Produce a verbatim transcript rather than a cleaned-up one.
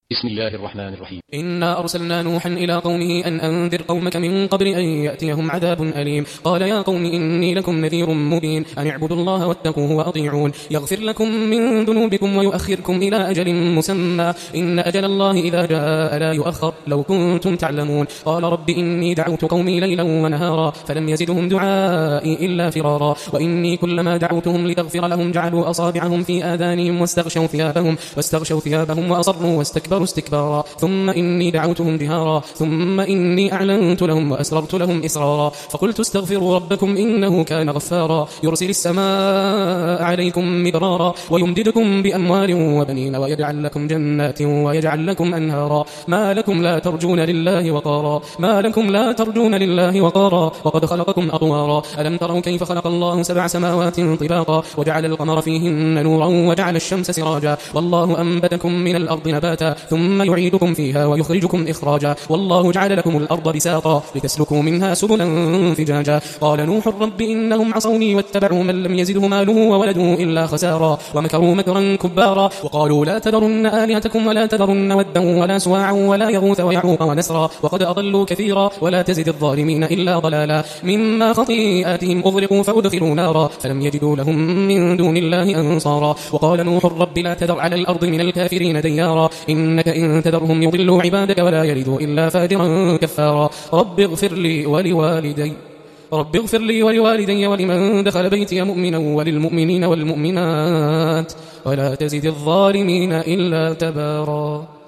بسم الله الرحمن الرحيم. إنا أرسلنا نوحا إلى قومه أن أنذر قومك من قبل أن يأتيهم عذاب أليم. قال يا قوم إني لكم نذير مبين أن اعبدوا الله واتقوه وأطيعون يغفر لكم من ذنوبكم ويؤخركم إلى أجل مسمى إن أجل الله إذا جاء لا يؤخر لو كنتم تعلمون. قال رب إني دعوت قومي ليلا ونهارا فلم يزدهم دعائي إلا فرارا وإني كلما دعوتهم لتغفر لهم جعلوا أصابعهم في آذانهم واستغشوا ثيابهم واستغشوا ثيابهم وأصروا واستكبروا استكبارا ثم إني دعوتهم جهارا ثم إني أعلنت لهم وأسررت لهم إسرارا فقلت استغفروا ربكم إنه كان غفارا يرسل السماء عليكم مدرارا ويمددكم بأموال وبنين ويجعل لكم جنات ويجعل لكم أنهارا ما لكم لا ترجون لله وقارا ما لكم لا ترجون لله وقارا وقد خلقكم أطوارا ألم تروا كيف خلق الله سبع سماوات طباقا وجعل القمر فيهن نورا وجعل الشمس سراجا والله أنبتكم من الأرض نباتا ثم يعيدكم فيها ويخرجكم إخراجا والله جعل لكم الأرض بساطا لتسلكوا منها سبلا فجاجا. قال نوح رب إنهم عصوني واتبعوا من لم يزده ماله وولده إلا خسارا ومكروا مكرا كبارا وقالوا لا تذرن آلهتكم ولا تذرن ودا ولا سواعا ولا يغوث ويعوق ونسرا وقد أضلوا كثيرا ولا تزد الظالمين إلا ضلالا مما خطيئاتهم أغرقوا فأدخلوا نارا فلم يجدوا لهم من دون الله أنصارا. وقال نوح رب لا تذر على الأرض من الكافرين ديارا إنك إن تذرهم يضلوا عبادك ولا يلدوا إلا فاجرا كفارا. رب اغفر لي ولوالدي رب اغفر لي ولوالدي ولمن دخل بيتي مؤمنا وللمؤمنين والمؤمنات ولا تزد الظالمين إلا تبارا.